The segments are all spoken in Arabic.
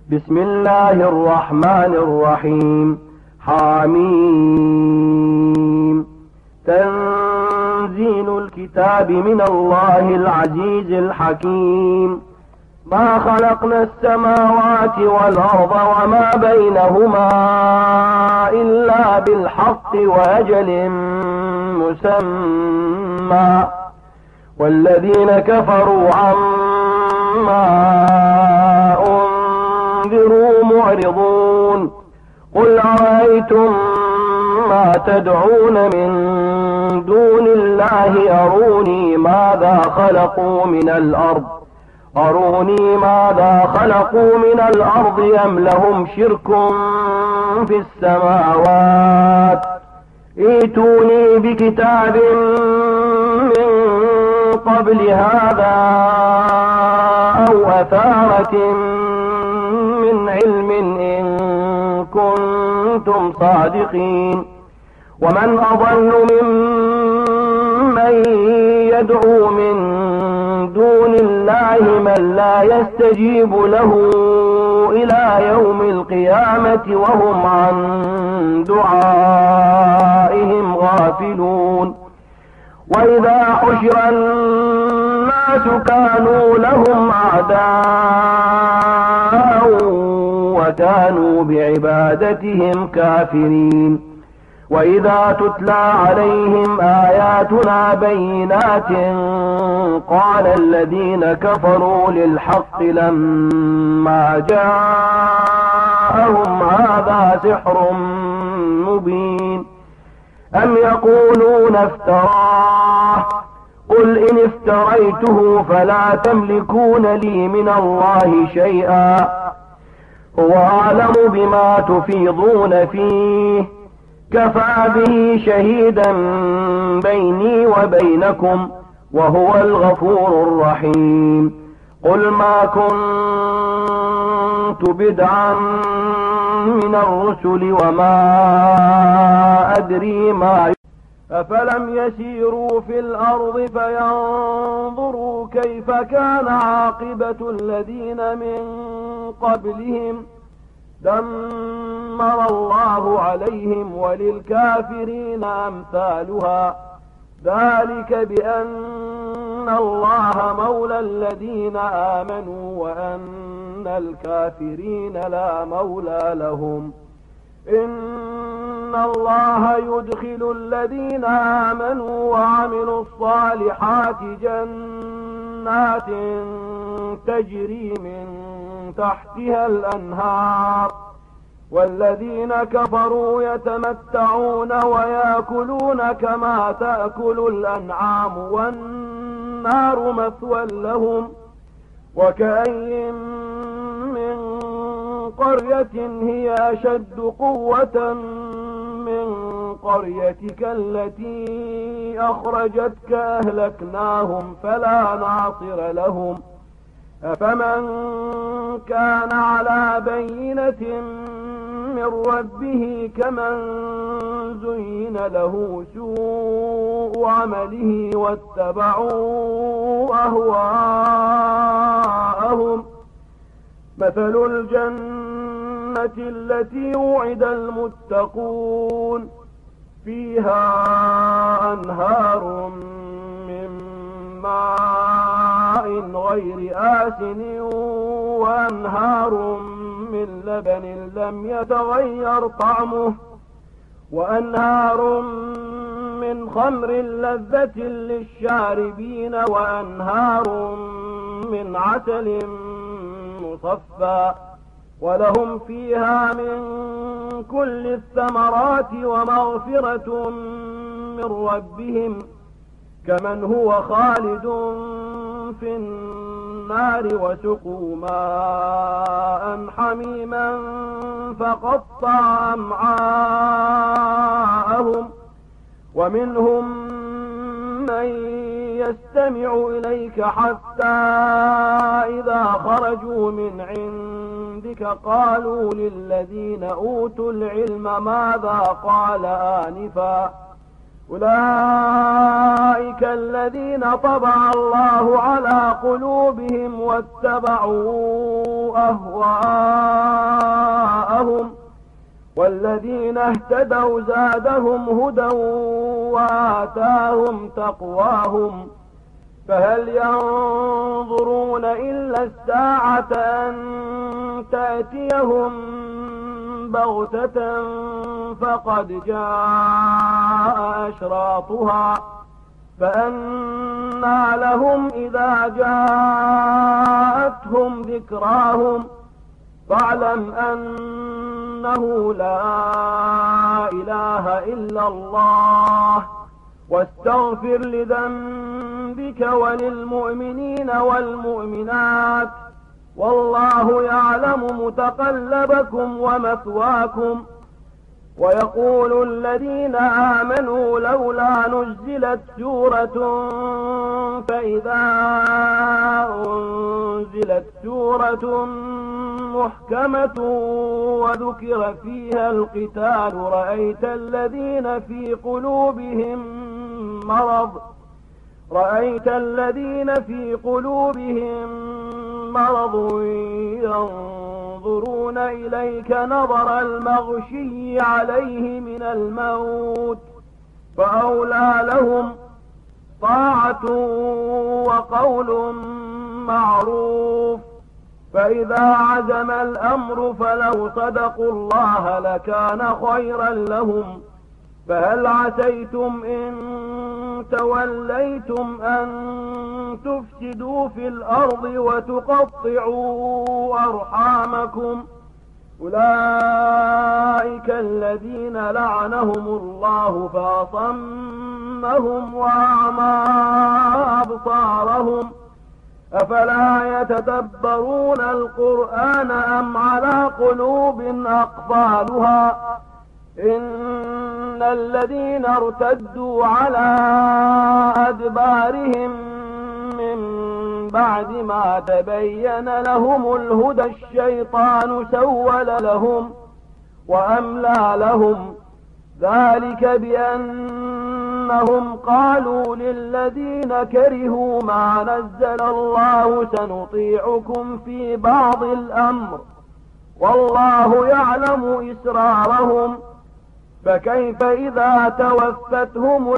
بسم الله الرحمن الرحيم. حميم. تنزيل الكتاب من الله العزيز الحكيم. ما خلقنا السماوات والأرض وما بينهما إلا بالحق وأجل مسمى، والذين كفروا عما أنذروا معرضون. قل أرأيتم ما تدعون من دون الله أروني ماذا خلقوا من الأرض أم لهم شرك في السماوات. ائتوني بكتاب من قبل هذا أو أثارة من علم إن كنتم صادقين. ومن أضل ممن يدعو من دون الله من لا يستجيب له إلى يوم القيامة وهم عن دعائهم غافلون. وإذا حشر الناس كانوا لهم أعداء وكانوا بعبادتهم كافرين. وإذا تتلى عليهم آياتنا بينات قال الذين كفروا للحق لما جاءهم هذا سحر مبين. أم يقولون افتراه قل إن افتريته فلا تملكون لي من الله شيئا هو أعلم بما تفيضون فيه كفى به شهيدا بيني وبينكم وهو الغفور الرحيم. قل ما كنت بدعا من الرسل وما أدري ما أفلم يسيروا في الأرض فينظروا كيف كان عاقبة الذين من قبلهم دمر الله عليهم وللكافرين أمثالها ذلك بأن الله مولى الذين آمنوا وأن الكافرين لا مولى لهم. إن الله يدخل الذين آمنوا وعملوا الصالحات جنات تجري من تحتها الأنهار والذين كفروا يتمتعون ويأكلون كما تأكل الأنعام والنار مثوى لهم. وكأين من قرية هي أشد قوة من قريتك التي أخرجتك أهلكناهم فلا ناصر لهم. أفمن كان على بينة من ربه كمن زين له سوء عمله واتبعوا أهواءهم. مثل الجنة التي وعد المتقون فيها أنهار من ماء غير آسن وأنهار من لبن لم يتغير طعمه وأنهار من خمر لذة للشاربين وأنهار من عسل مصفى ولهم فيها من كل الثمرات ومغفرة من ربهم كمن هو خالد في النار وسقوا ماء حميما فقطع أمعاءهم. ومنهم من يستمع إليك حتى إذا خرجوا من عندك قالوا للذين أوتوا العلم ماذا قال آنفا أولئك الذين طبع الله على قلوبهم واتبعوا أهواءهم، والذين اهتدوا زادهم هدى وآتاهم تقواهم. فهل ينظرون إلا الساعة أن تأتيهم بغتة فقد جاء أشراطها، فأنى لهم إذا جاءتهم ذكراهم. فاعلم أنه لا إله إلا الله، واستغفر لذنبك وللمؤمنين والمؤمنات، والله يعلم متقلبكم ومثواكم. ويقول الذين آمنوا لولا نزلت سورة، فإذا أنزلت سورة محكمة وذكر فيها القتال رأيت الذين في قلوبهم مرض ينظرون إليك نظر المغشي عليه من الموت، فأولى لهم طاعة وقول معروف. فإذا عزم الأمر فلو صدقوا الله لكان خيرا لهم. فهل عسيتم إن توليتم أن تفسدوا في الأرض وتقطعوا أرحامكم؟ أولئك الذين لعنهم الله فأصمهم وأعمى أبصارهم. أفلا يتدبرون القرآن أم على قلوب أقفالها؟ إن الذين ارتدوا على أدبارهم من بعد ما تبين لهم الهدى الشيطان سول لهم وأملى لهم، ذلك بأنهم قالوا للذين كرهوا ما نزل الله سنطيعكم في بعض الأمر، والله يعلم إسرارهم. فكيف إذا توفتهم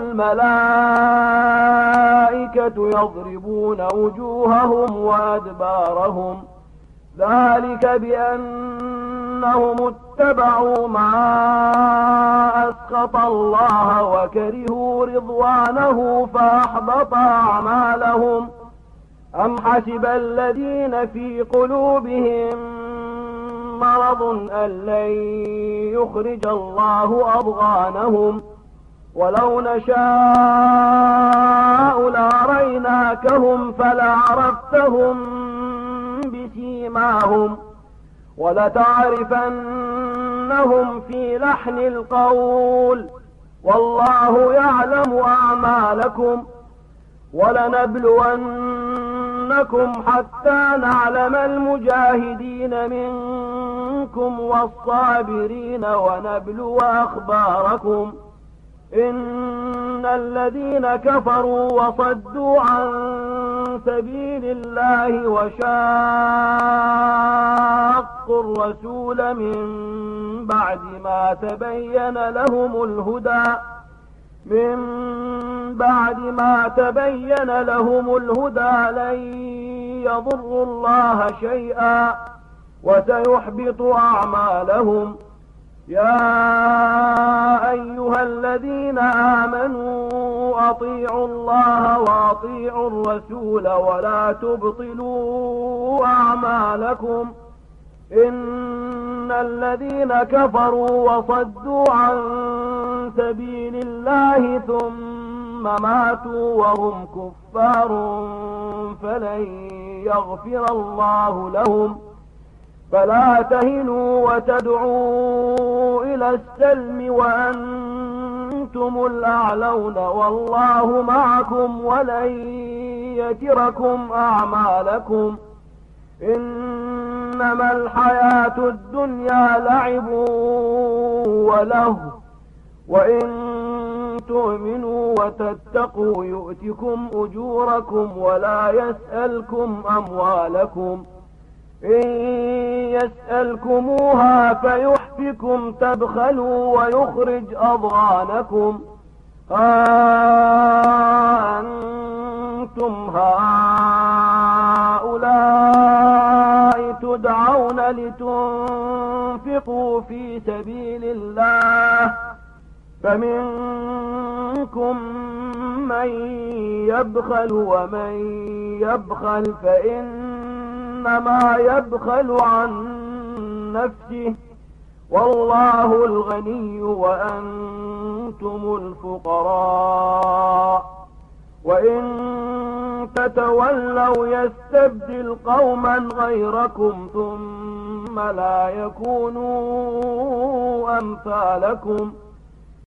الملائكة يضربون وجوههم وأدبارهم؟ ذلك بأنهم اتبعوا ما أسخط الله وكرهوا رضوانه فأحبط أعمالهم. أم حسب الذين في قلوبهم مرض أن لن يخرج الله أضغانهم؟ ولو نشاء لأريناكهم فلعرفتهم بسيماهم ولتعرفنهم في لحن القول، والله يعلم أعمالكم. ولنبلونكم حتى نعلم المجاهدين منكم والصابرين ونبلو أخباركم. إن الذين كفروا وصدوا عن سبيل الله وشاقوا الرسول من بعد ما تبين لهم الهدى لن يضروا الله شيئا وسيحبط أعمالهم. يا أيها الذين آمنوا أطيعوا الله وأطيعوا الرسول ولا تبطلوا أعمالكم. إن الذين كفروا وصدوا عن سبيل الله ثم ماتوا وهم كفار فلن يغفر الله لهم. فلا تهنوا وتدعوا إلى السلم وأنتم الأعلون والله معكم ولن يتركم أعمالكم. إنما الحياة الدنيا لعب وله، وإن تؤمنوا وتتقوا يؤتكم أجوركم ولا يسألكم أموالكم إن يسألكموها فيحفكم تبخلوا ويخرج أضغانكم أنتم هؤلاء تدعون لتنفقوا في سبيل الله فمنكم من يبخل ومن يبخل فإنما يبخل عن نفسه والله الغني وأنتم الفقراء وإن تتولوا يستبدل قوما غيركم ثم لا يكونوا أمثالكم